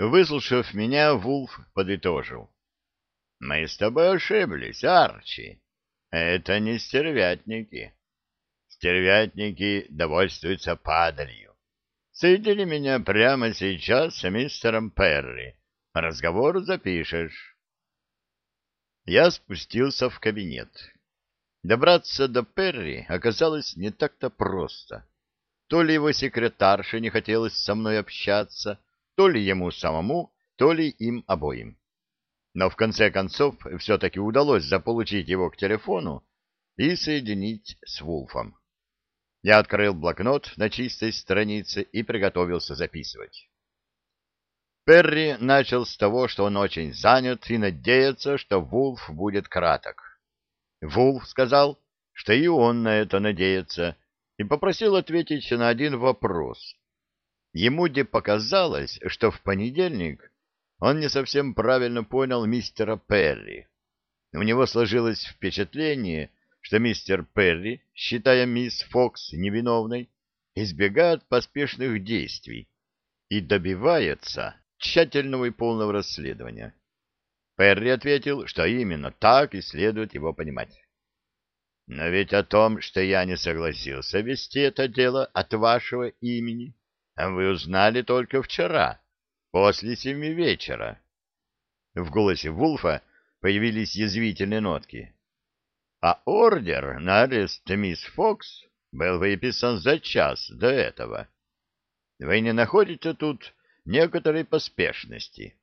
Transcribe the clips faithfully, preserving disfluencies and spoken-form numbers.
Выслушав меня, Вулф подытожил. Мы с тобой ошиблись, Арчи. Это не стервятники. Стервятники довольствуются падалью. Соедини меня прямо сейчас с мистером Перри. Разговор запишешь. Я спустился в кабинет. Добраться до Перри оказалось не так-то просто. То ли его секретарше не хотелось со мной общаться, то ли ему самому, то ли им обоим. Но в конце концов все-таки удалось заполучить его к телефону и соединить с Вулфом. Я открыл блокнот на чистой странице и приготовился записывать. Перри начал с того, что он очень занят и надеется, что Вулф будет краток. Вулф сказал, что и он на это надеется, и попросил ответить на один вопрос. Ему де показалось, что в понедельник он не совсем правильно понял мистера Перри. У него сложилось впечатление, что мистер Перри, считая мисс Фокс невиновной, избегает поспешных действий и добивается тщательного и полного расследования. Перри ответил, что именно так и следует его понимать. Но ведь о том, что я не согласился вести это дело от вашего имени, вы узнали только вчера, после семи вечера. В голосе Вулфа появились язвительные нотки. А ордер на арест мисс Фокс был выписан за час до этого. Вы не находите тут некоторой поспешности?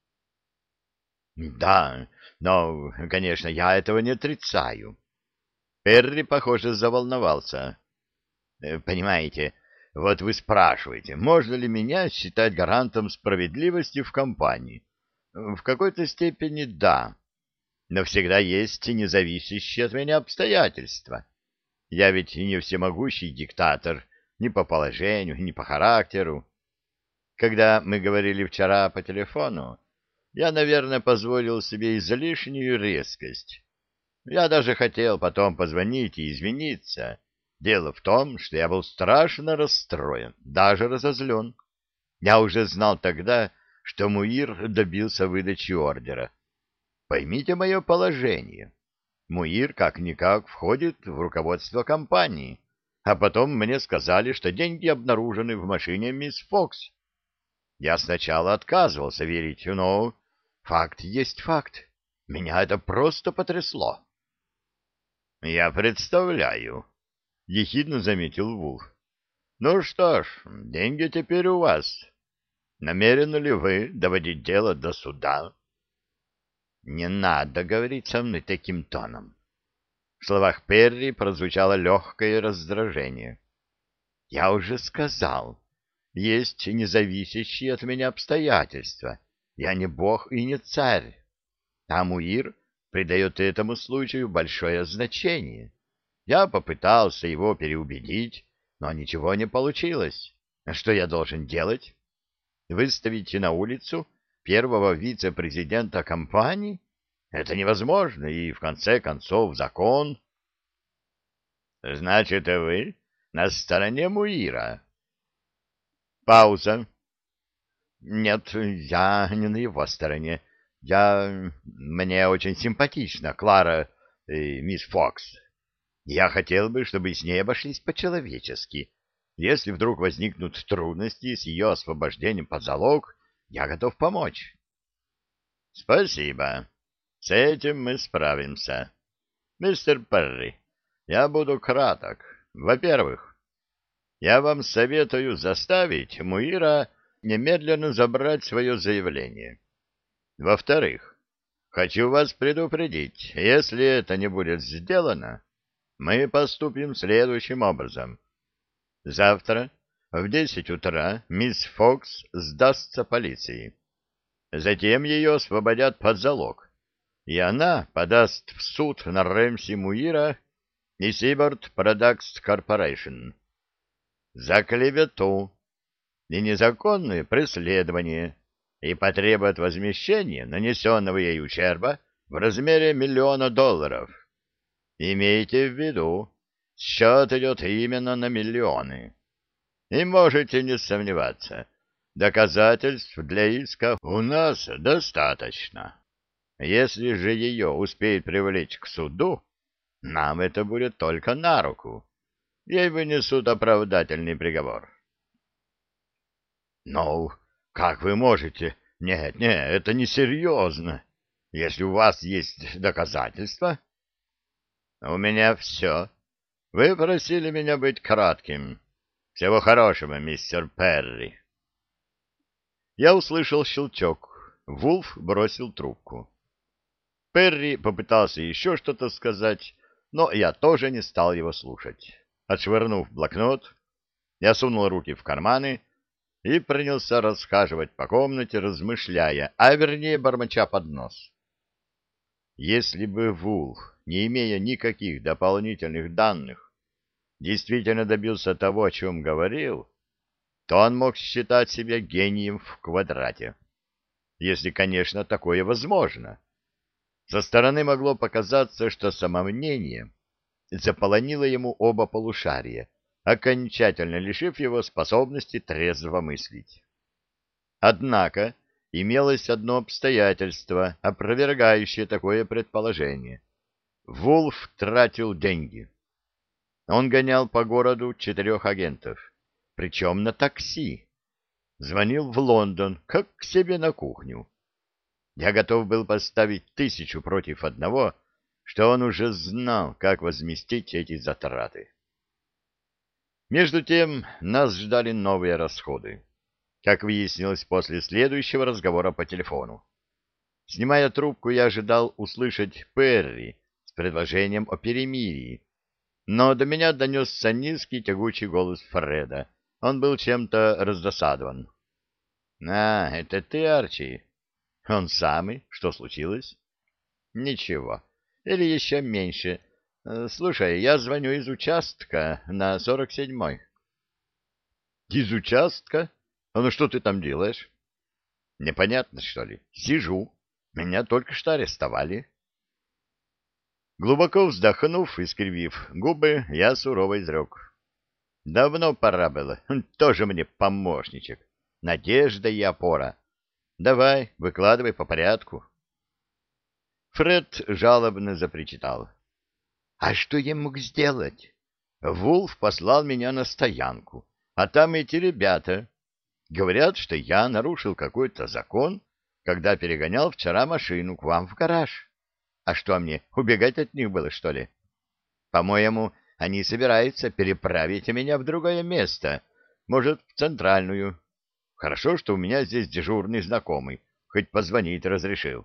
Да, но, конечно, я этого не отрицаю. Перри, похоже, заволновался. Понимаете, вот вы спрашиваете, можно ли меня считать гарантом справедливости в компании? В какой-то степени да, но всегда есть и независящие от меня обстоятельства. Я ведь и не всемогущий диктатор ни по положению, ни по характеру. Когда мы говорили вчера по телефону, я, наверное, позволил себе излишнюю резкость. Я даже хотел потом позвонить и извиниться. Дело в том, что я был страшно расстроен, даже разозлен. Я уже знал тогда, что Муир добился выдачи ордера. Поймите мое положение. Муир как-никак входит в руководство компании, а потом мне сказали, что деньги обнаружены в машине мисс Фокс. Я сначала отказывался верить, но факт есть факт. Меня это просто потрясло. — Я представляю, — ехидно заметил Вулф. — Ну что ж, деньги теперь у вас. Намерены ли вы доводить дело до суда? — Не надо говорить со мной таким тоном. В словах Перри прозвучало легкое раздражение. — Я уже сказал, есть независящие от меня обстоятельства. Я не бог и не царь. А Муир придает этому случаю большое значение. Я попытался его переубедить, но ничего не получилось. Что я должен делать? Выставить на улицу первого вице-президента компании? Это невозможно, и, в конце концов, закон... — Значит, вы на стороне Муира? Пауза. — Нет, я не на его стороне. Я... Мне очень симпатична Клара, э, мисс Фокс. Я хотел бы, чтобы с ней обошлись по-человечески. Если вдруг возникнут трудности с ее освобождением под залог, я готов помочь. — Спасибо. С этим мы справимся. Мистер Перри, я буду краток. Во-первых, я вам советую заставить Муира немедленно забрать свое заявление. Во-вторых, хочу вас предупредить, если это не будет сделано, мы поступим следующим образом. Завтра в десять утра мисс Фокс сдастся полиции. Затем ее освободят под залог, и она подаст в суд на Рэмси Муира и Seabird Products Corporation за клевету и незаконное преследование и потребует возмещения нанесенного ей ущерба в размере миллиона долларов. Имейте в виду, счет идет именно на миллионы. И можете не сомневаться, Доказательств для иска у нас достаточно. Если же ее успеет привлечь к суду, нам это будет только на руку. Ей вынесут оправдательный приговор. Ну, как вы можете? Нет, нет, это несерьезно. Если у вас есть доказательства... У меня все. Вы просили меня быть кратким. Всего хорошего, мистер Перри. Я услышал щелчок. Вулф бросил трубку. Перри попытался еще что-то сказать, но я тоже не стал его слушать. Отшвырнув блокнот, я сунул руки в карманы и принялся расхаживать по комнате, размышляя, а вернее бормоча под нос. Если бы Вулф, не имея никаких дополнительных данных, действительно добился того, о чем говорил, то он мог считать себя гением в квадрате. Если, конечно, такое возможно. Со стороны могло показаться, что самомнение заполонило ему оба полушария, окончательно лишив его способности трезво мыслить. Однако имелось одно обстоятельство, опровергающее такое предположение. Вулф тратил деньги. Он гонял по городу четырех агентов, причем на такси. Звонил в Лондон, как к себе на кухню. Я готов был поставить тысячу против одного, что он уже знал, как возместить эти затраты. Между тем нас ждали новые расходы, как выяснилось после следующего разговора по телефону. Снимая трубку, я ожидал услышать Перри с предложением о перемирии, но до меня донесся низкий тягучий голос Фреда. Он был чем-то раздосадован. — А, это ты, Арчи? — Он самый. Что случилось? — Ничего. Или еще меньше. Слушай, я звоню из участка на сорок седьмой. — Из участка? А ну что ты там делаешь? — Непонятно, что ли? Сижу. Меня только что арестовали. Глубоко вздохнув и скривив губы, я сурово изрек. Давно пора было. Тоже мне помощничек. Надежда и опора. Давай, выкладывай по порядку. Фред жалобно запричитал. А что я мог сделать? Вулф послал меня на стоянку, а там эти ребята. Говорят, что я нарушил какой-то закон, когда перегонял вчера машину к вам в гараж. А что мне, убегать от них было, что ли? По-моему, они собираются переправить меня в другое место, может, в центральную. Хорошо, что у меня здесь дежурный знакомый, хоть позвонить разрешил.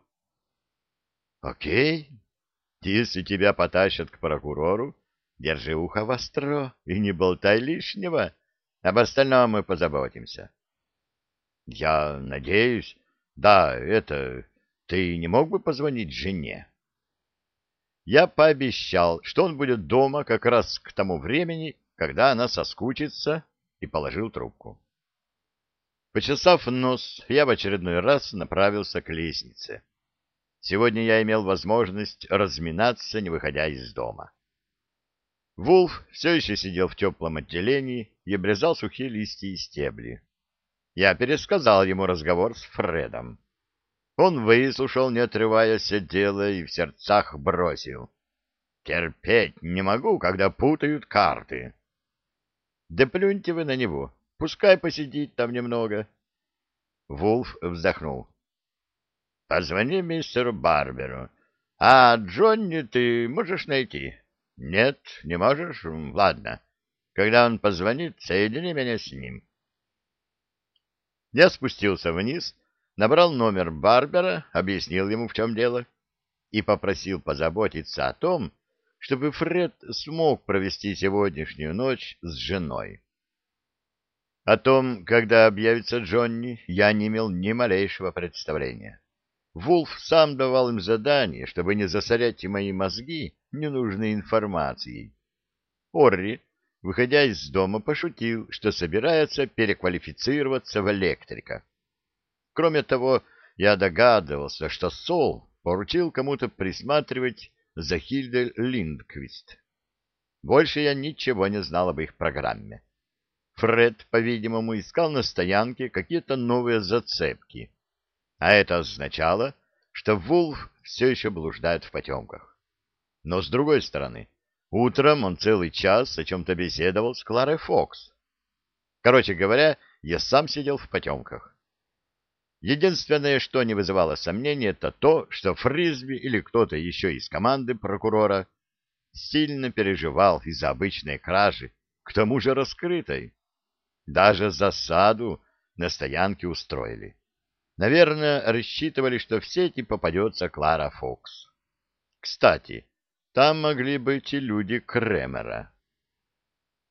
Окей, если тебя потащат к прокурору, держи ухо востро и не болтай лишнего. Об остальном мы позаботимся. Я надеюсь. Да, это... Ты не мог бы позвонить жене? Я пообещал, что он будет дома как раз к тому времени, когда она соскучится, и положил трубку. Почесав нос, я в очередной раз направился к лестнице. Сегодня я имел возможность разминаться, не выходя из дома. Вулф все еще сидел в теплом отделении и обрезал сухие листья и стебли. Я пересказал ему разговор с Фредом. Он выслушал, не отрываясь от дела, и в сердцах бросил. «Терпеть не могу, когда путают карты». «Да плюньте вы на него, пускай посидит там немного». Вулф вздохнул. «Позвони мистеру Барберу. А Джонни ты можешь найти?» «Нет, не можешь? Ладно. Когда он позвонит, соедини меня с ним». Я спустился вниз, набрал номер Барбера, объяснил ему, в чем дело, и попросил позаботиться о том, чтобы Фред смог провести сегодняшнюю ночь с женой. О том, когда объявится Джонни, я не имел ни малейшего представления. Вулф сам давал им задание, чтобы не засорять мои мозги ненужной информацией. Орри, выходя из дома, пошутил, что собирается переквалифицироваться в электрика. Кроме того, я догадывался, что Сол поручил кому-то присматривать за Хильдой Линдквист. Больше я ничего не знал об их программе. Фред, по-видимому, искал на стоянке какие-то новые зацепки, а это означало, что Вулф все еще блуждает в потемках. Но, с другой стороны, утром он целый час о чем-то беседовал с Кларой Фокс. Короче говоря, я сам сидел в потемках. Единственное, что не вызывало сомнений, это то, что Фрисби или кто-то еще из команды прокурора сильно переживал из-за обычной кражи, к тому же раскрытой. Даже засаду на стоянке устроили. Наверное, рассчитывали, что в сети попадется Клара Фокс. Кстати, там могли быть и люди Кремера.